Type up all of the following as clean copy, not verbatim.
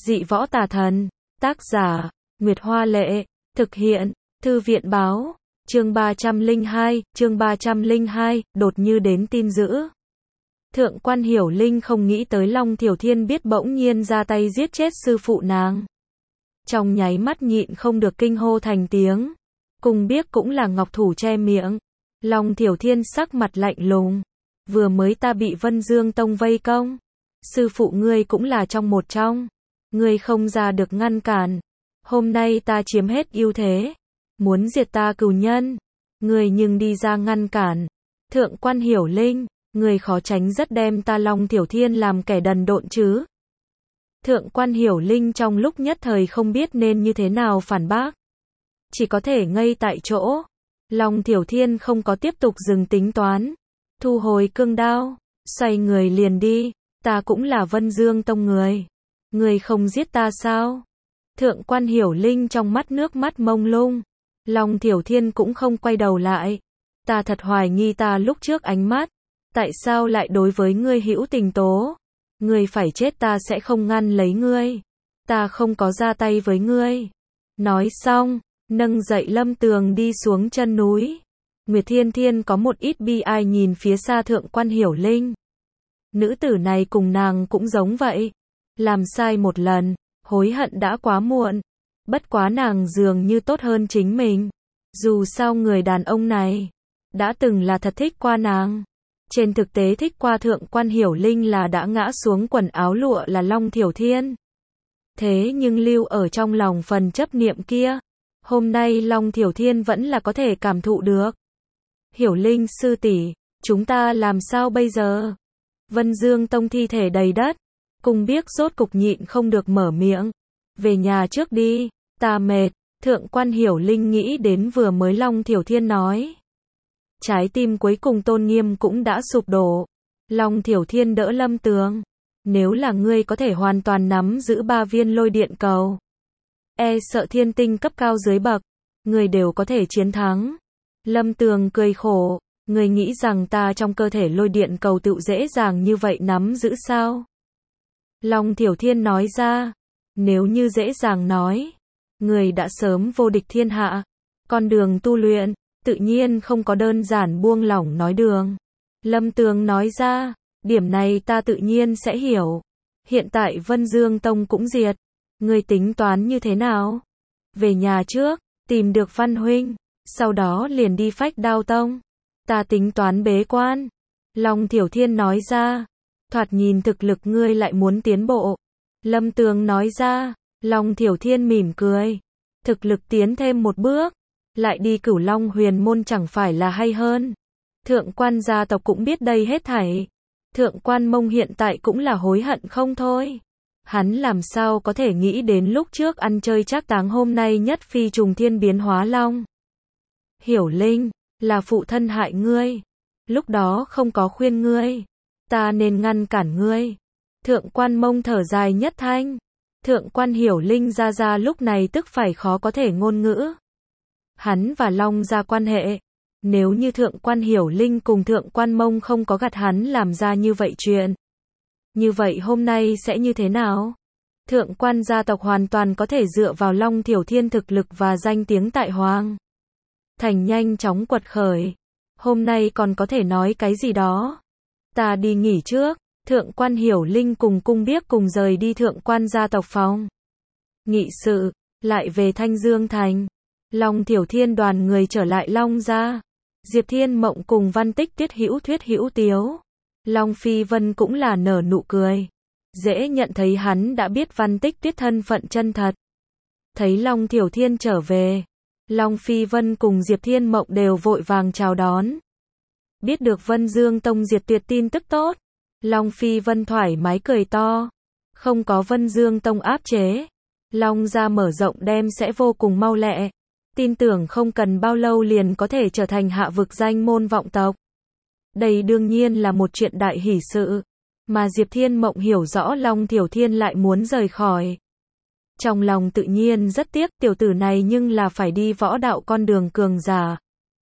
Dị võ tà thần. Tác giả, Nguyệt Hoa Lệ. Thực hiện, Thư viện Báo. Chương 302, đột như đến tin dữ. Thượng quan Hiểu Linh không nghĩ tới Long Thiểu Thiên biết bỗng nhiên ra tay giết chết sư phụ nàng. Trong nháy mắt nhịn không được kinh hô thành tiếng. Cùng biết cũng là ngọc thủ che miệng. Long Thiểu Thiên sắc mặt lạnh lùng. Vừa mới ta bị Vân Dương Tông vây công. Sư phụ ngươi cũng là trong một trong. Ngươi không ra được ngăn cản. Hôm nay ta chiếm hết ưu thế. Muốn diệt ta cừu nhân. Ngươi nhưng đi ra ngăn cản. Thượng quan Hiểu Linh, ngươi khó tránh rất đem ta Long Thiểu Thiên làm kẻ đần độn chứ. Thượng quan Hiểu Linh trong lúc nhất thời không biết nên như thế nào phản bác. Chỉ có thể ngây tại chỗ. Long Thiểu Thiên không có tiếp tục dừng tính toán. Thu hồi cương đao. Xoay người liền đi. Ta cũng là Vân Dương Tông người. Người không giết ta sao? Thượng quan Hiểu Linh trong mắt nước mắt mông lung. Long Thiểu Thiên cũng không quay đầu lại. Ta thật hoài nghi ta lúc trước ánh mắt. Tại sao lại đối với ngươi hữu tình tố? Ngươi phải chết ta sẽ không ngăn lấy ngươi. Ta không có ra tay với ngươi. Nói xong, nâng dậy Lâm Tường đi xuống chân núi. Nguyệt Thiên Thiên có một ít bi ai nhìn phía xa thượng quan Hiểu Linh. Nữ tử này cùng nàng cũng giống vậy. Làm sai một lần, hối hận đã quá muộn. Bất quá nàng dường như tốt hơn chính mình. Dù sao người đàn ông này đã từng là thật thích qua nàng. Trên thực tế thích qua thượng quan Hiểu Linh là đã ngã xuống quần áo lụa là Long Thiểu Thiên. Thế nhưng lưu ở trong lòng phần chấp niệm kia. Hôm nay Long Thiểu Thiên vẫn là có thể cảm thụ được. Hiểu Linh sư tỷ, chúng ta làm sao bây giờ? Vân Dương Tông thi thể đầy đất. Cùng biết rốt cục nhịn không được mở miệng. Về nhà trước đi, ta mệt. Thượng quan Hiểu Linh nghĩ đến vừa mới Long Thiểu Thiên nói. Trái tim cuối cùng tôn nghiêm cũng đã sụp đổ. Long Thiểu Thiên đỡ Lâm Tường. Nếu là ngươi có thể hoàn toàn nắm giữ 3 viên lôi điện cầu. E sợ thiên tinh cấp cao dưới bậc. Ngươi đều có thể chiến thắng. Lâm Tường cười khổ. Ngươi nghĩ rằng ta trong cơ thể lôi điện cầu tự dễ dàng như vậy nắm giữ sao? Long Thiểu Thiên nói ra. Nếu như dễ dàng nói. Ngươi đã sớm vô địch thiên hạ. Con đường tu luyện. Tự nhiên không có đơn giản buông lỏng nói đường. Lâm Tường nói ra. Điểm này ta tự nhiên sẽ hiểu. Hiện tại Vân Dương Tông cũng diệt. Ngươi tính toán như thế nào? Về nhà trước. Tìm được Văn huynh. Sau đó liền đi Phách Đao Tông. Ta tính toán bế quan. Long Thiểu Thiên nói ra. Thoạt nhìn thực lực ngươi lại muốn tiến bộ. Lâm Tường nói ra. Long Thiểu Thiên mỉm cười. Thực lực tiến thêm một bước. Lại đi Cửu Long Huyền Môn chẳng phải là hay hơn. Thượng quan gia tộc cũng biết đây hết thảy. Thượng quan Mông hiện tại cũng là hối hận không thôi. Hắn làm sao có thể nghĩ đến lúc trước ăn chơi trác táng hôm nay nhất phi trùng thiên biến hóa long. Hiểu Linh, là phụ thân hại ngươi. Lúc đó không có khuyên ngươi. Ta nên ngăn cản ngươi. Thượng quan Mông thở dài nhất thanh. Thượng quan Hiểu Linh ra lúc này tức phải khó có thể ngôn ngữ. Hắn và Long gia quan hệ. Nếu như thượng quan Hiểu Linh cùng thượng quan Mông không có gạt hắn làm ra như vậy chuyện. Như vậy hôm nay sẽ như thế nào? Thượng quan gia tộc hoàn toàn có thể dựa vào Long Thiểu Thiên thực lực và danh tiếng tại Hoàng Thành nhanh chóng quật khởi. Hôm nay còn có thể nói cái gì đó. Ta đi nghỉ trước. Thượng quan Hiểu Linh cùng cung biếc cùng rời đi thượng quan gia tộc phòng nghị sự. Lại về Thanh Dương Thành. Long Thiểu Thiên đoàn người trở lại Long gia. Diệp Thiên Mộng cùng Văn Tích Tuyết hữu thuyết hữu tiếu. Long Phi Vân cũng là nở nụ cười. Dễ nhận thấy hắn đã biết Văn Tích Tuyết thân phận chân thật. Thấy Long Thiểu Thiên trở về. Long Phi Vân cùng Diệp Thiên Mộng đều vội vàng chào đón. Biết được Vân Dương Tông diệt tuyệt tin tức tốt. Long Phi Vân thoải mái cười to. Không có Vân Dương Tông áp chế. Long gia mở rộng đem sẽ vô cùng mau lẹ. Tin tưởng không cần bao lâu liền có thể trở thành hạ vực danh môn vọng tộc. Đây đương nhiên là một chuyện đại hỷ sự. Mà Diệp Thiên Mộng hiểu rõ Long Thiểu Thiên lại muốn rời khỏi. Trong lòng tự nhiên rất tiếc tiểu tử này nhưng là phải đi võ đạo con đường cường giả.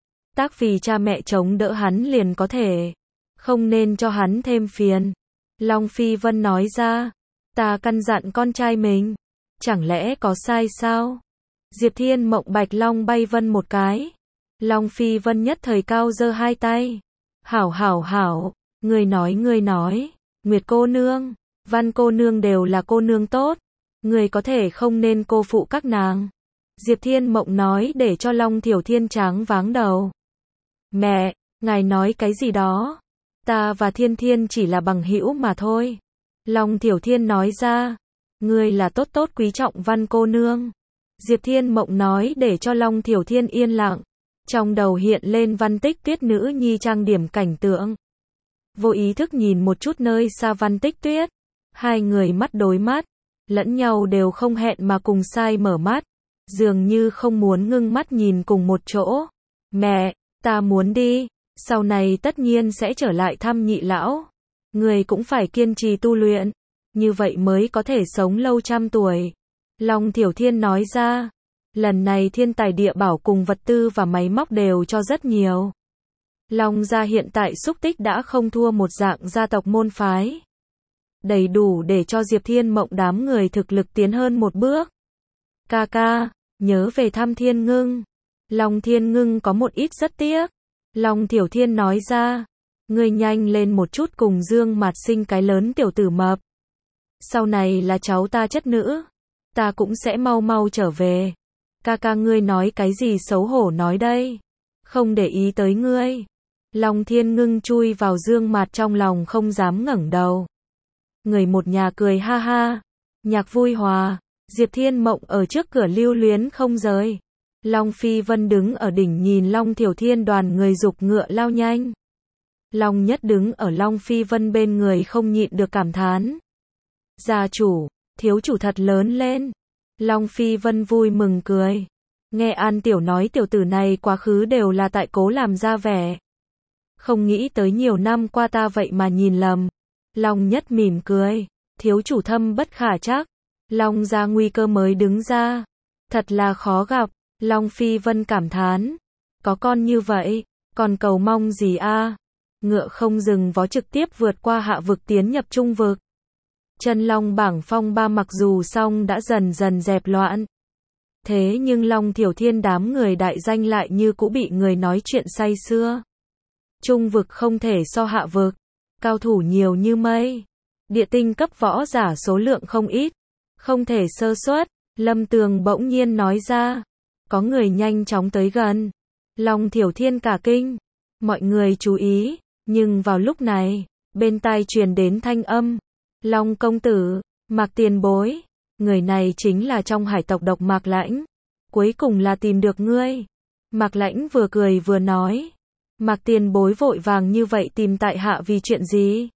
Tác vì cha mẹ chống đỡ hắn liền có thể. Không nên cho hắn thêm phiền. Long Phi Vân nói ra. Ta căn dặn con trai mình. Chẳng lẽ có sai sao? Diệp Thiên Mộng Bạch Long bay vân một cái. Long Phi Vân nhất thời cao giơ hai tay. Hảo hảo hảo, người nói. Nguyệt cô nương, Văn cô nương đều là cô nương tốt. Người có thể không nên cô phụ các nàng. Diệp Thiên Mộng nói để cho Long Thiểu Thiên tráng váng đầu. Mẹ, ngài nói cái gì đó? Ta và Thiên Thiên chỉ là bằng hữu mà thôi. Long Thiểu Thiên nói ra. Ngươi là tốt tốt quý trọng Văn cô nương. Diệp Thiên Mộng nói để cho Long Thiểu Thiên yên lặng. Trong đầu hiện lên Văn Tích Tuyết nữ nhi trang điểm cảnh tượng. Vô ý thức nhìn một chút nơi xa Văn Tích Tuyết. Hai người mắt đối mắt. Lẫn nhau đều không hẹn mà cùng sai mở mắt. Dường như không muốn ngưng mắt nhìn cùng một chỗ. Mẹ, ta muốn đi. Sau này tất nhiên sẽ trở lại thăm nhị lão. Người cũng phải kiên trì tu luyện. Như vậy mới có thể sống lâu trăm tuổi. Long Thiểu Thiên nói ra. Lần này thiên tài địa bảo cùng vật tư và máy móc đều cho rất nhiều. Long gia hiện tại xúc tích đã không thua một dạng gia tộc môn phái. Đầy đủ để cho Diệp Thiên Mộng đám người thực lực tiến hơn một bước. Ca ca, nhớ về thăm Thiên Ngưng. Long Thiên Ngưng có một ít rất tiếc. Long Thiểu Thiên nói ra. Ngươi nhanh lên một chút cùng Dương Mạt sinh cái lớn tiểu tử mập. Sau này là cháu ta chất nữ. Ta cũng sẽ mau mau trở về. Ca ca ngươi nói cái gì xấu hổ nói đây. Không để ý tới ngươi. Long Thiên Ngưng chui vào Dương Mạt trong lòng không dám ngẩng đầu. Người một nhà cười ha ha. Nhạc vui hòa. Diệp Thiên Mộng ở trước cửa lưu luyến không rời. Long Phi Vân đứng ở đỉnh nhìn Long Thiểu Thiên đoàn người giục ngựa lao nhanh. Long Nhất đứng ở Long Phi Vân bên người không nhịn được cảm thán. Gia chủ, thiếu chủ thật lớn lên. Long Phi Vân vui mừng cười. Nghe An Tiểu nói tiểu tử này quá khứ đều là tại cố làm ra vẻ. Không nghĩ tới nhiều năm qua ta vậy mà nhìn lầm. Long Nhất mỉm cười. Thiếu chủ thâm bất khả trắc. Long gia nguy cơ mới đứng ra. Thật là khó gặp. Long Phi Vân cảm thán. Có con như vậy, còn cầu mong gì a? Ngựa không dừng vó trực tiếp vượt qua hạ vực tiến nhập trung vực. Chân Long bảng phong ba mặc dù xong đã dần dần dẹp loạn. Thế nhưng Long Thiểu Thiên đám người đại danh lại như cũ bị người nói chuyện say sưa. Trung vực không thể so hạ vực. Cao thủ nhiều như mây. Địa tinh cấp võ giả số lượng không ít. Không thể sơ suất. Lâm Tường bỗng nhiên nói ra. Có người nhanh chóng tới gần. Long Thiểu Thiên cả kinh. Mọi người chú ý. Nhưng vào lúc này, bên tai truyền đến thanh âm. Long công tử, Mạc tiền bối. Người này chính là trong hải tộc độc Mạc Lãnh. Cuối cùng là tìm được ngươi. Mạc Lãnh vừa cười vừa nói. Mạc tiền bối vội vàng như vậy tìm tại hạ vì chuyện gì?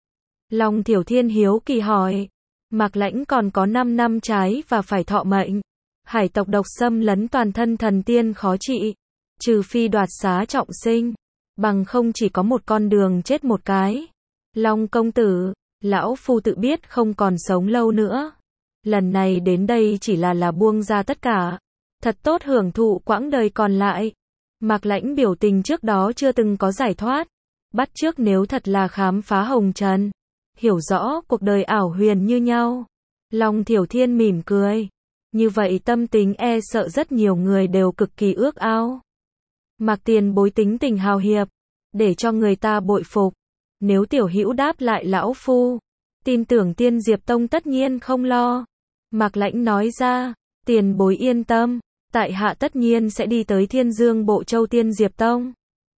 Long Thiểu Thiên hiếu kỳ hỏi. Mạc Lãnh còn có 5 năm trái và phải thọ mệnh. Hải tộc độc xâm lấn toàn thân thần tiên khó trị. Trừ phi đoạt xá trọng sinh. Bằng không chỉ có một con đường chết một cái. Long công tử, lão phu tự biết không còn sống lâu nữa. Lần này đến đây chỉ là buông ra tất cả. Thật tốt hưởng thụ quãng đời còn lại. Mạc Lãnh biểu tình trước đó chưa từng có giải thoát. Bắt chước nếu thật là khám phá hồng trần. Hiểu rõ cuộc đời ảo huyền như nhau. Long Thiểu Thiên mỉm cười. Như vậy tâm tính e sợ rất nhiều người đều cực kỳ ước ao. Mạc tiền bối tính tình hào hiệp. Để cho người ta bội phục. Nếu tiểu hữu đáp lại lão phu. Tin tưởng Tiên Diệp Tông tất nhiên không lo. Mạc Lãnh nói ra. Tiền bối yên tâm. Tại hạ tất nhiên sẽ đi tới Thiên Dương Bộ Châu Tiên Diệp Tông.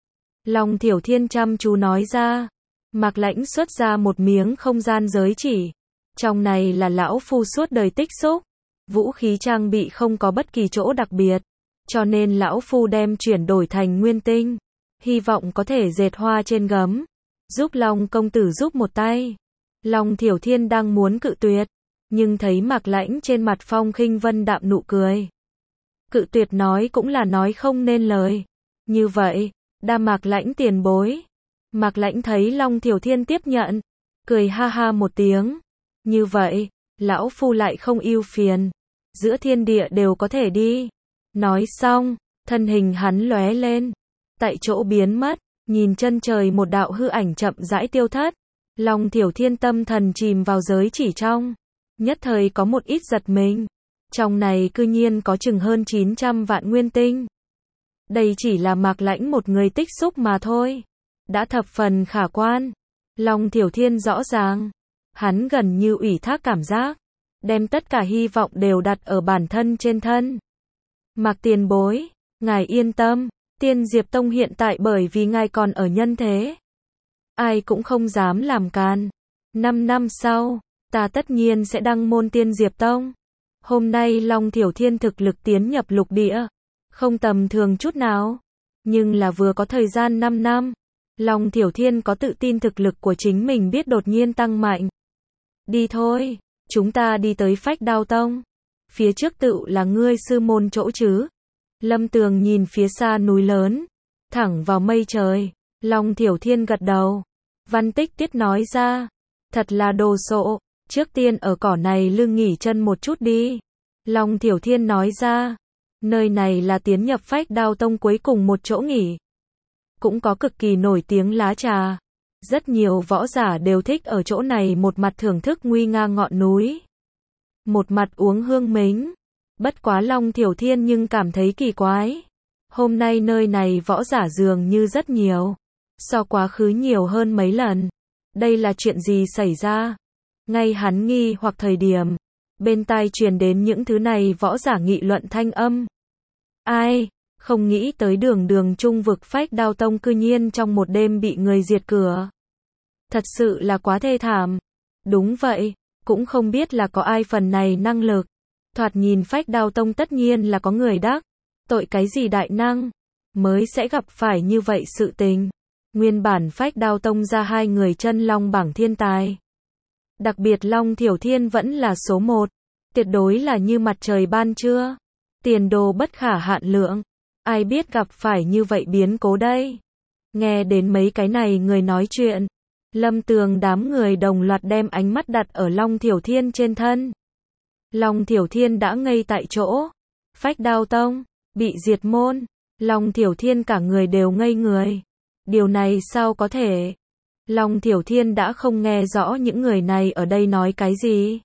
Long Thiểu Thiên chăm chú nói ra. Mạc Lãnh xuất ra một miếng không gian giới chỉ. Trong này là lão phu suốt đời tích xúc. Vũ khí trang bị không có bất kỳ chỗ đặc biệt. Cho nên lão phu đem chuyển đổi thành nguyên tinh. Hy vọng có thể dệt hoa trên gấm. Giúp Long công tử giúp một tay. Long Thiểu Thiên đang muốn cự tuyệt. Nhưng thấy Mạc Lãnh trên mặt phong khinh vân đạm nụ cười. Cự tuyệt nói cũng là nói không nên lời. Như vậy, đa Mạc Lãnh tiền bối. Mạc Lãnh thấy Long Thiểu Thiên tiếp nhận. Cười ha ha một tiếng. Như vậy, lão phu lại không ưu phiền. Giữa thiên địa đều có thể đi. Nói xong, thân hình hắn lóe lên. Tại chỗ biến mất, nhìn chân trời một đạo hư ảnh chậm rãi tiêu thất. Long Thiểu Thiên tâm thần chìm vào giới chỉ trong. Nhất thời có một ít giật mình. Trong này cư nhiên có chừng hơn 900 vạn nguyên tinh. Đây chỉ là Mạc Lãnh một người tích xúc mà thôi. Đã thập phần khả quan. Long Thiểu Thiên rõ ràng. Hắn gần như ủy thác cảm giác. Đem tất cả hy vọng đều đặt ở bản thân trên thân. Mạc tiền bối, ngài yên tâm. Tiên Diệp Tông hiện tại bởi vì ngài còn ở nhân thế. Ai cũng không dám làm can. 5 năm sau, ta tất nhiên sẽ đăng môn Tiên Diệp Tông. Hôm nay Long Thiểu Thiên thực lực tiến nhập lục địa. Không tầm thường chút nào. Nhưng là vừa có thời gian 5 năm. Long Thiểu Thiên có tự tin thực lực của chính mình biết đột nhiên tăng mạnh. Đi thôi, chúng ta đi tới Phách Đao Tông. Phía trước tựu là ngươi sư môn chỗ chứ. Lâm Tường nhìn phía xa núi lớn. Thẳng vào mây trời. Long Thiểu Thiên gật đầu. Văn Tích Tiết nói ra. Thật là đồ sộ. Trước tiên ở cỏ này lưng nghỉ chân một chút đi. Long Thiểu Thiên nói ra. Nơi này là tiến nhập Phách Đao Tông cuối cùng một chỗ nghỉ. Cũng có cực kỳ nổi tiếng lá trà. Rất nhiều võ giả đều thích ở chỗ này một mặt thưởng thức nguy nga ngọn núi. Một mặt uống hương mính. Bất quá Long Thiểu Thiên nhưng cảm thấy kỳ quái. Hôm nay nơi này võ giả dường như rất nhiều. So quá khứ nhiều hơn mấy lần. Đây là chuyện gì xảy ra? Ngay hắn nghi hoặc thời điểm. Bên tai truyền đến những thứ này võ giả nghị luận thanh âm. Ai? Không nghĩ tới đường trung vực Phách Đao Tông cư nhiên trong một đêm bị người diệt cửa. Thật sự là quá thê thảm. Đúng vậy, cũng không biết là có ai phần này năng lực. Thoạt nhìn Phách Đao Tông tất nhiên là có người đắc. Tội cái gì đại năng, mới sẽ gặp phải như vậy sự tình. Nguyên bản Phách Đao Tông ra 2 người chân long bảng thiên tài. Đặc biệt Long Thiểu Thiên vẫn là số 1. Tuyệt đối là như mặt trời ban trưa. Tiền đồ bất khả hạn lượng. Ai biết gặp phải như vậy biến cố đây. Nghe đến mấy cái này người nói chuyện. Lâm Tường đám người đồng loạt đem ánh mắt đặt ở Long Thiểu Thiên trên thân. Long Thiểu Thiên đã ngây tại chỗ. Phách Đao Tông bị diệt môn. Long Thiểu Thiên cả người đều ngây người. Điều này sao có thể? Long Thiểu Thiên đã không nghe rõ những người này ở đây nói cái gì.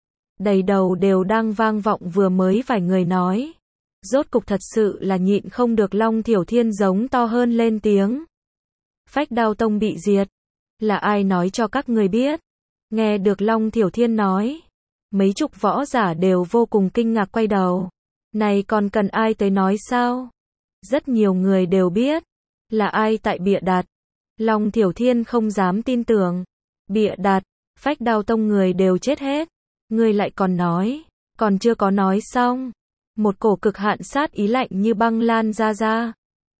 Đầy đầu đều đang vang vọng vừa mới vài người nói. Rốt cục thật sự là nhịn không được, Long Thiểu Thiên giống to hơn lên tiếng. Phách Đao Tông bị diệt. Là ai nói cho các người biết? Nghe được Long Thiểu Thiên nói. Mấy chục võ giả đều vô cùng kinh ngạc quay đầu. Này còn cần ai tới nói sao? Rất nhiều người đều biết. Là ai tại bịa đặt? Long Thiểu Thiên không dám tin tưởng. Bịa đặt, Phách Đao Tông người đều chết hết. Ngươi lại còn nói. Còn chưa có nói xong. Một cổ cực hạn sát ý lạnh như băng lan ra.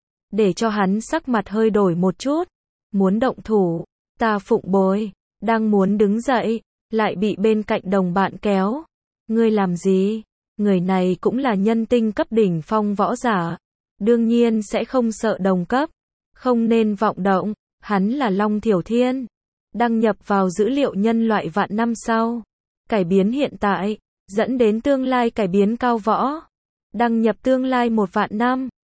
Để cho hắn sắc mặt hơi đổi một chút. Muốn động thủ. Ta Phụng Bồi. Đang muốn đứng dậy. Lại bị bên cạnh đồng bạn kéo. Ngươi làm gì? Người này cũng là nhân tinh cấp đỉnh phong võ giả. Đương nhiên sẽ không sợ đồng cấp. Không nên vọng động. Hắn là Long Thiểu Thiên. Đăng nhập vào dữ liệu nhân loại vạn năm sau. Cải biến hiện tại. Dẫn đến tương lai cải biến cao võ. Đăng nhập tương lai 1 vạn năm.